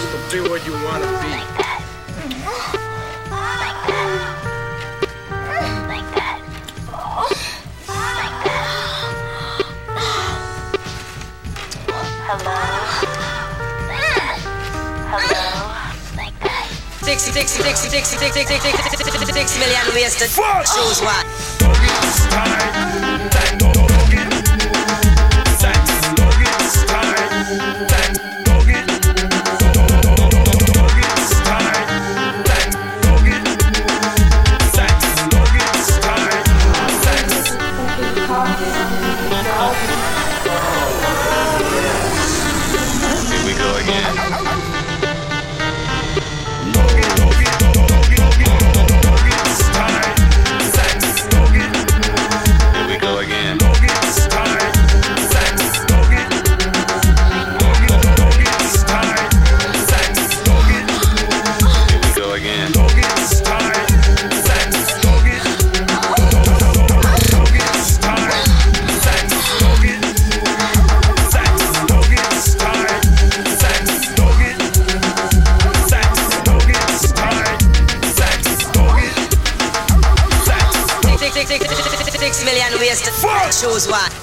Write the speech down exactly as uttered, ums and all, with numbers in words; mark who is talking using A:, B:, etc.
A: So be what you wanna be.
B: Six, six, six, six, six, six, six, six, six million ways to choose one.
C: Here we go again. Here we go again. Here we go again.
B: Six million ways to choose one.